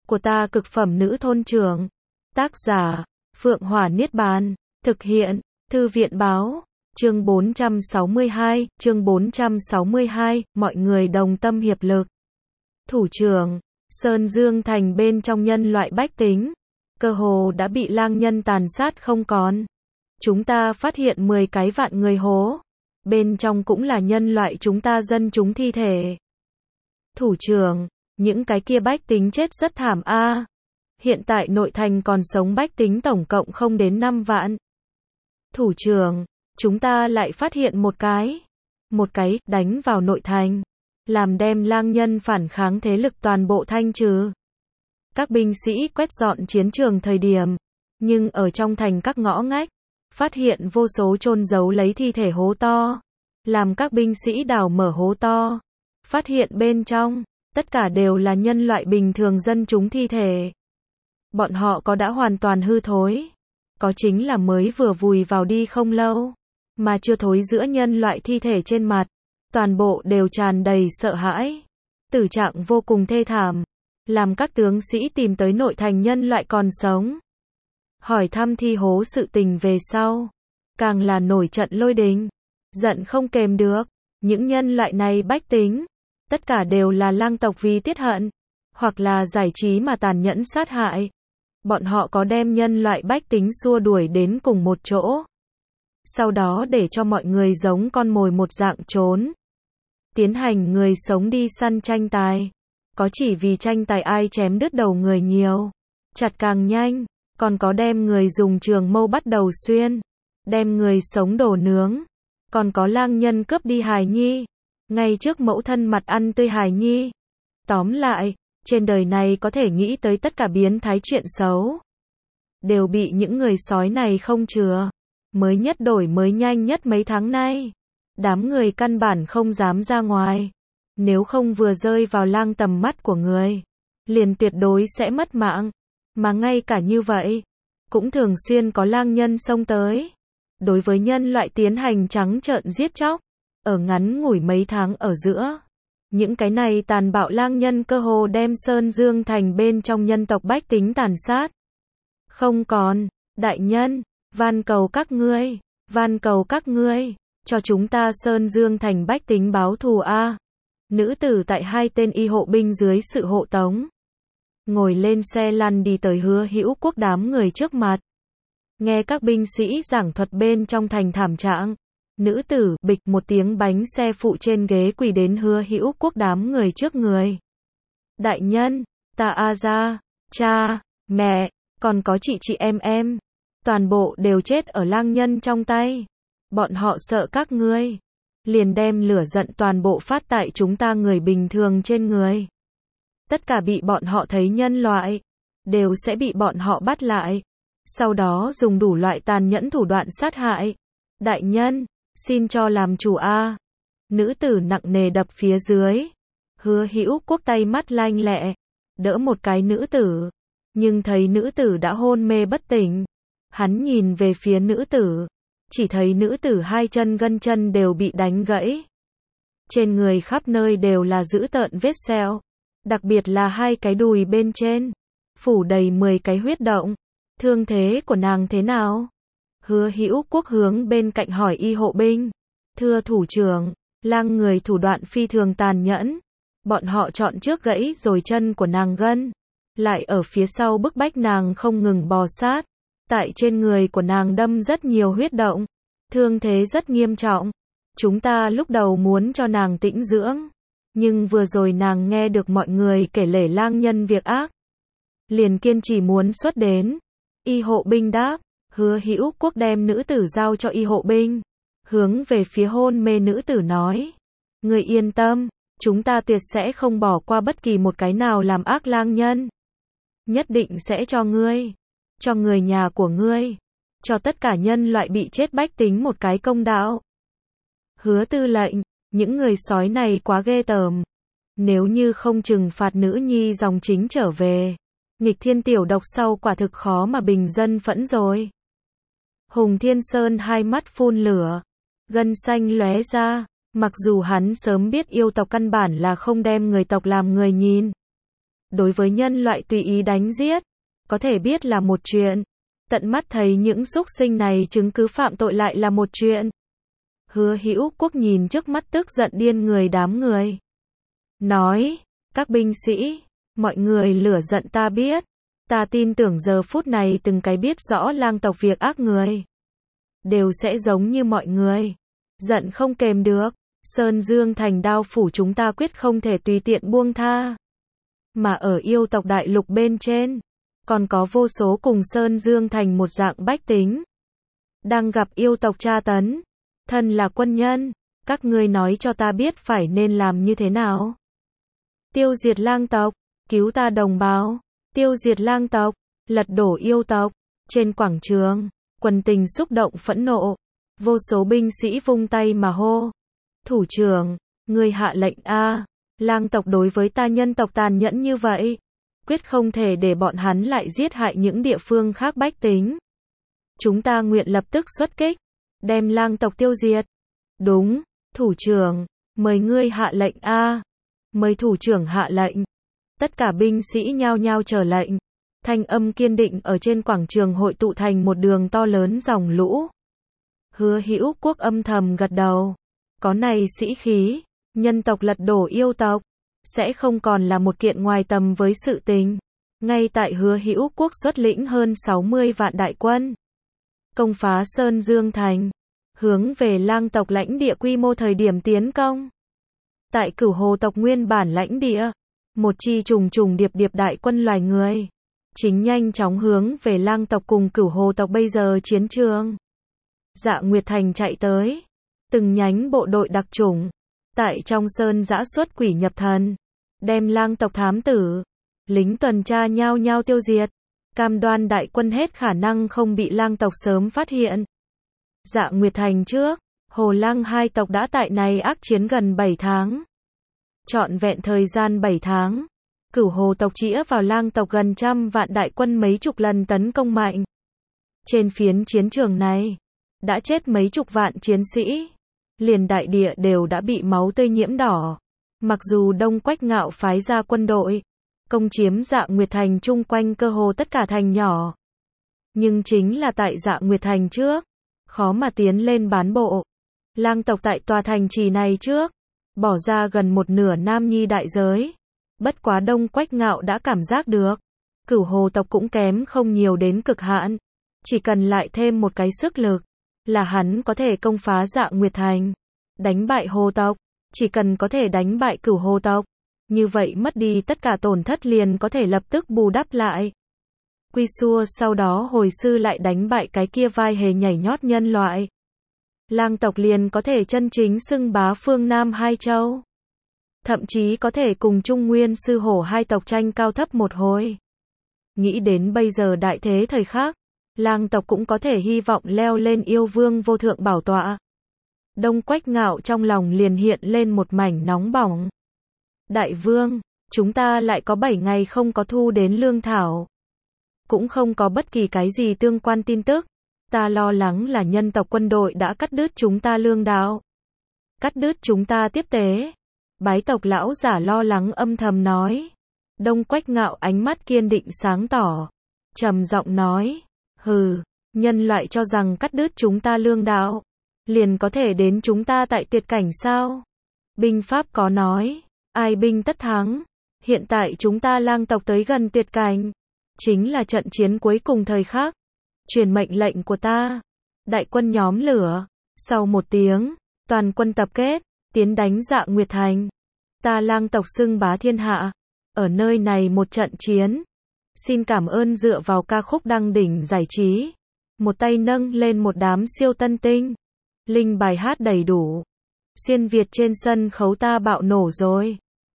của ta cực phẩm nữ thôn trưởng. Tác giả, Phượng Hỏa Niết Bàn. Thực hiện, Thư viện Báo. Chương 462, mọi người đồng tâm hiệp lực. Thủ trưởng, Sơn Dương Thành bên trong nhân loại bách tính, cơ hồ đã bị lang nhân tàn sát không còn. Chúng ta phát hiện 10 cái vạn người hố. Bên trong cũng là nhân loại chúng ta dân chúng thi thể. Thủ trưởng, những cái kia bách tính chết rất thảm a. Hiện tại nội thành còn sống bách tính tổng cộng không đến 5 vạn. Thủ trưởng, chúng ta lại phát hiện một cái, đánh vào nội thành, làm đem lang nhân phản kháng thế lực toàn bộ thanh trừ. Các binh sĩ quét dọn chiến trường thời điểm, nhưng ở trong thành các ngõ ngách, phát hiện vô số chôn giấu lấy thi thể hố to, làm các binh sĩ đào mở hố to, phát hiện bên trong, tất cả đều là nhân loại bình thường dân chúng thi thể. Bọn họ có đã hoàn toàn hư thối, có chính là mới vừa vùi vào đi không lâu, mà chưa thối giữa nhân loại thi thể trên mặt, toàn bộ đều tràn đầy sợ hãi, tử trạng vô cùng thê thảm, làm các tướng sĩ tìm tới nội thành nhân loại còn sống. Hỏi thăm thi hố sự tình về sau, càng là nổi trận lôi đình, giận không kềm được, những nhân loại này bách tính, tất cả đều là lang tộc vì tiết hận, hoặc là giải trí mà tàn nhẫn sát hại. Bọn họ có đem nhân loại bách tính xua đuổi đến cùng một chỗ, sau đó để cho mọi người giống con mồi một dạng trốn, tiến hành người sống đi săn tranh tài, có chỉ vì tranh tài ai chém đứt đầu người nhiều, chặt càng nhanh, còn có đem người dùng trường mâu bắt đầu xuyên, đem người sống đổ nướng, còn có lang nhân cướp đi hài nhi, ngay trước mẫu thân mặt ăn tươi hài nhi. Tóm lại, trên đời này có thể nghĩ tới tất cả biến thái chuyện xấu, đều bị những người sói này không chừa. Mới nhất đổi mới nhanh nhất mấy tháng nay, đám người căn bản không dám ra ngoài, nếu không vừa rơi vào lang tầm mắt của người, liền tuyệt đối sẽ mất mạng. Mà ngay cả như vậy, cũng thường xuyên có lang nhân xông tới, đối với nhân loại tiến hành trắng trợn giết chóc. Ở ngắn ngủi mấy tháng ở giữa, những cái này tàn bạo lang nhân cơ hồ đem Sơn Dương Thành bên trong nhân tộc bách tính tàn sát. Không còn, đại nhân, van cầu các ngươi, cho chúng ta Sơn Dương Thành bách tính báo thù a. Nữ tử tại 2 tên y hộ binh dưới sự hộ tống, ngồi lên xe lăn đi tới Hứa Hữu Quốc đám người trước mặt. Nghe các binh sĩ giảng thuật bên trong thành thảm trạng, nữ tử bịch một tiếng bánh xe phụ trên ghế quỳ đến Hứa Hữu Quốc đám người trước người. Đại nhân, ta a gia, cha, mẹ, còn có chị em, toàn bộ đều chết ở lang nhân trong tay. Bọn họ sợ các ngươi, liền đem lửa giận toàn bộ phát tại chúng ta người bình thường trên người. Tất cả bị bọn họ thấy nhân loại, đều sẽ bị bọn họ bắt lại, sau đó dùng đủ loại tàn nhẫn thủ đoạn sát hại. Đại nhân, xin cho làm chủ a. Nữ tử nặng nề đập phía dưới. Hứa Hữu Quốc tay mắt lanh lẹ, đỡ một cái nữ tử, nhưng thấy nữ tử đã hôn mê bất tỉnh. Hắn nhìn về phía nữ tử, chỉ thấy nữ tử 2 chân gân chân đều bị đánh gãy. Trên người khắp nơi đều là dữ tợn vết sẹo, đặc biệt là 2 cái đùi bên trên, phủ đầy 10 cái huyết động. Thương thế của nàng thế nào? Hứa Hữu Quốc hướng bên cạnh hỏi y hộ binh. Thưa thủ trưởng, lang người thủ đoạn phi thường tàn nhẫn. Bọn họ chọn trước gãy rồi chân của nàng gân, lại ở phía sau bức bách nàng không ngừng bò sát. Tại trên người của nàng đâm rất nhiều huyết động, thương thế rất nghiêm trọng. Chúng ta lúc đầu muốn cho nàng tĩnh dưỡng, nhưng vừa rồi nàng nghe được mọi người kể lể lang nhân việc ác, liền kiên trì muốn xuất đến. Y hộ binh đáp. Hứa Hữu Quốc đem nữ tử giao cho y hộ binh, hướng về phía hôn mê nữ tử nói. Ngươi yên tâm, chúng ta tuyệt sẽ không bỏ qua bất kỳ một cái nào làm ác lang nhân. Nhất định sẽ cho ngươi, cho người nhà của ngươi, cho tất cả nhân loại bị chết bách tính một cái công đạo. Hứa tư lệnh, những người sói này quá ghê tởm. Nếu như không trừng phạt nữ nhi dòng chính trở về, nghịch thiên tiểu độc sau quả thực khó mà bình dân phẫn rồi. Hùng Thiên Sơn 2 mắt phun lửa, gân xanh lóe ra, mặc dù hắn sớm biết yêu tộc căn bản là không đem người tộc làm người nhìn, Đối với nhân loại tùy ý đánh giết, có thể biết là một chuyện. Tận mắt thấy những súc sinh này chứng cứ phạm tội lại là một chuyện. Hứa Hữu Quốc nhìn trước mắt tức giận điên người đám người. Nói, các binh sĩ, mọi người lửa giận ta biết. Ta tin tưởng giờ phút này từng cái biết rõ lang tộc việc ác người. Đều sẽ giống như mọi người. Giận không kềm được. Sơn Dương Thành đao phủ chúng ta quyết không thể tùy tiện buông tha. Mà ở yêu tộc đại lục bên trên, còn có vô số cùng Sơn Dương Thành một dạng bách tính. Đang gặp yêu tộc tra tấn. Thân là quân nhân, các ngươi nói cho ta biết phải nên làm như thế nào. Tiêu diệt lang tộc, cứu ta đồng bào. Tiêu diệt lang tộc, lật đổ yêu tộc. Trên quảng trường, quần tình xúc động phẫn nộ. Vô số binh sĩ vung tay mà hô. Thủ trưởng, ngươi hạ lệnh a, lang tộc đối với ta nhân tộc tàn nhẫn như vậy. Quyết không thể để bọn hắn lại giết hại những địa phương khác bách tính. Chúng ta nguyện lập tức xuất kích, đem lang tộc tiêu diệt. Đúng, thủ trưởng, mời ngươi hạ lệnh a. Mời thủ trưởng hạ lệnh. Tất cả binh sĩ nhao nhao chờ lệnh. Thanh âm kiên định ở trên quảng trường hội tụ thành một đường to lớn dòng lũ. Hứa Hữu Quốc âm thầm gật đầu. Có này sĩ khí, nhân tộc lật đổ yêu tộc, sẽ không còn là một kiện ngoài tầm với sự tình. Ngay tại Hứa Hữu Quốc xuất lĩnh hơn 60 vạn đại quân, công phá Sơn Dương Thành, hướng về lang tộc lãnh địa quy mô thời điểm tiến công. Tại Cửu Hồ tộc nguyên bản lãnh địa, một chi trùng trùng điệp điệp đại quân loài người, chính nhanh chóng hướng về lang tộc cùng Cửu Hồ tộc bây giờ chiến trường. Dạ Nguyệt Thành chạy tới, từng nhánh bộ đội đặc chủng, tại trong sơn dã xuất quỷ nhập thần, đem lang tộc thám tử, lính tuần tra nhao nhao tiêu diệt, cam đoan đại quân hết khả năng không bị lang tộc sớm phát hiện. Dạ Nguyệt Thành trước, Hồ Lang hai tộc đã tại này ác chiến gần 7 tháng. Trọn vẹn thời gian 7 tháng, Cửu Hồ tộc chĩa vào lang tộc gần 100 vạn đại quân mấy chục lần tấn công mạnh. Trên phiến chiến trường này, đã chết mấy chục vạn chiến sĩ, liền đại địa đều đã bị máu tươi nhiễm đỏ. Mặc dù Đông Quách Ngạo phái ra quân đội, công chiếm Dạ Nguyệt Thành chung quanh cơ hồ tất cả thành nhỏ. Nhưng chính là tại Dạ Nguyệt Thành trước, khó mà tiến lên bán bộ. Lang tộc tại tòa thành trì này trước, bỏ ra gần một nửa nam nhi đại giới. Bất quá Đông Quách Ngạo đã cảm giác được, Cửu Hồ tộc cũng kém không nhiều đến cực hạn. Chỉ cần lại thêm một cái sức lực, là hắn có thể công phá Dạ Nguyệt Thành, đánh bại Hồ tộc. Chỉ cần có thể đánh bại Cửu Hồ tộc, như vậy mất đi tất cả tổn thất liền có thể lập tức bù đắp lại. Quy xua sau đó hồi sư lại đánh bại cái kia vai hề nhảy nhót nhân loại. Lang tộc liền có thể chân chính xưng bá phương Nam hai châu. Thậm chí có thể cùng Trung Nguyên Sư Hổ hai tộc tranh cao thấp một hồi. Nghĩ đến bây giờ đại thế thời khắc, lang tộc cũng có thể hy vọng leo lên yêu vương vô thượng bảo tọa. Đông Quách Ngạo trong lòng liền hiện lên một mảnh nóng bỏng. Đại vương, chúng ta lại có 7 ngày không có thu đến lương thảo. Cũng không có bất kỳ cái gì tương quan tin tức. Ta lo lắng là nhân tộc quân đội đã cắt đứt chúng ta lương đạo. Cắt đứt chúng ta tiếp tế. Bái tộc lão giả lo lắng âm thầm nói. Đông Quách Ngạo ánh mắt kiên định sáng tỏ. Trầm giọng nói. Hừ, nhân loại cho rằng cắt đứt chúng ta lương đạo, liền có thể đến chúng ta tại tuyệt cảnh sao? Binh pháp có nói, ai binh tất thắng. Hiện tại chúng ta lang tộc tới gần tuyệt cảnh, chính là trận chiến cuối cùng thời khắc. Truyền mệnh lệnh của ta. Đại quân nhóm lửa. Sau 1 tiếng, toàn quân tập kết, tiến đánh Dạ Nguyệt Thành. Ta lang tộc xưng bá thiên hạ. Ở nơi này một trận chiến. Xin cảm ơn dựa vào ca khúc đăng đỉnh giải trí. Một tay nâng lên một đám siêu tân tinh. Linh bài hát đầy đủ. Xuyên Việt trên sân khấu ta bạo nổ rồi.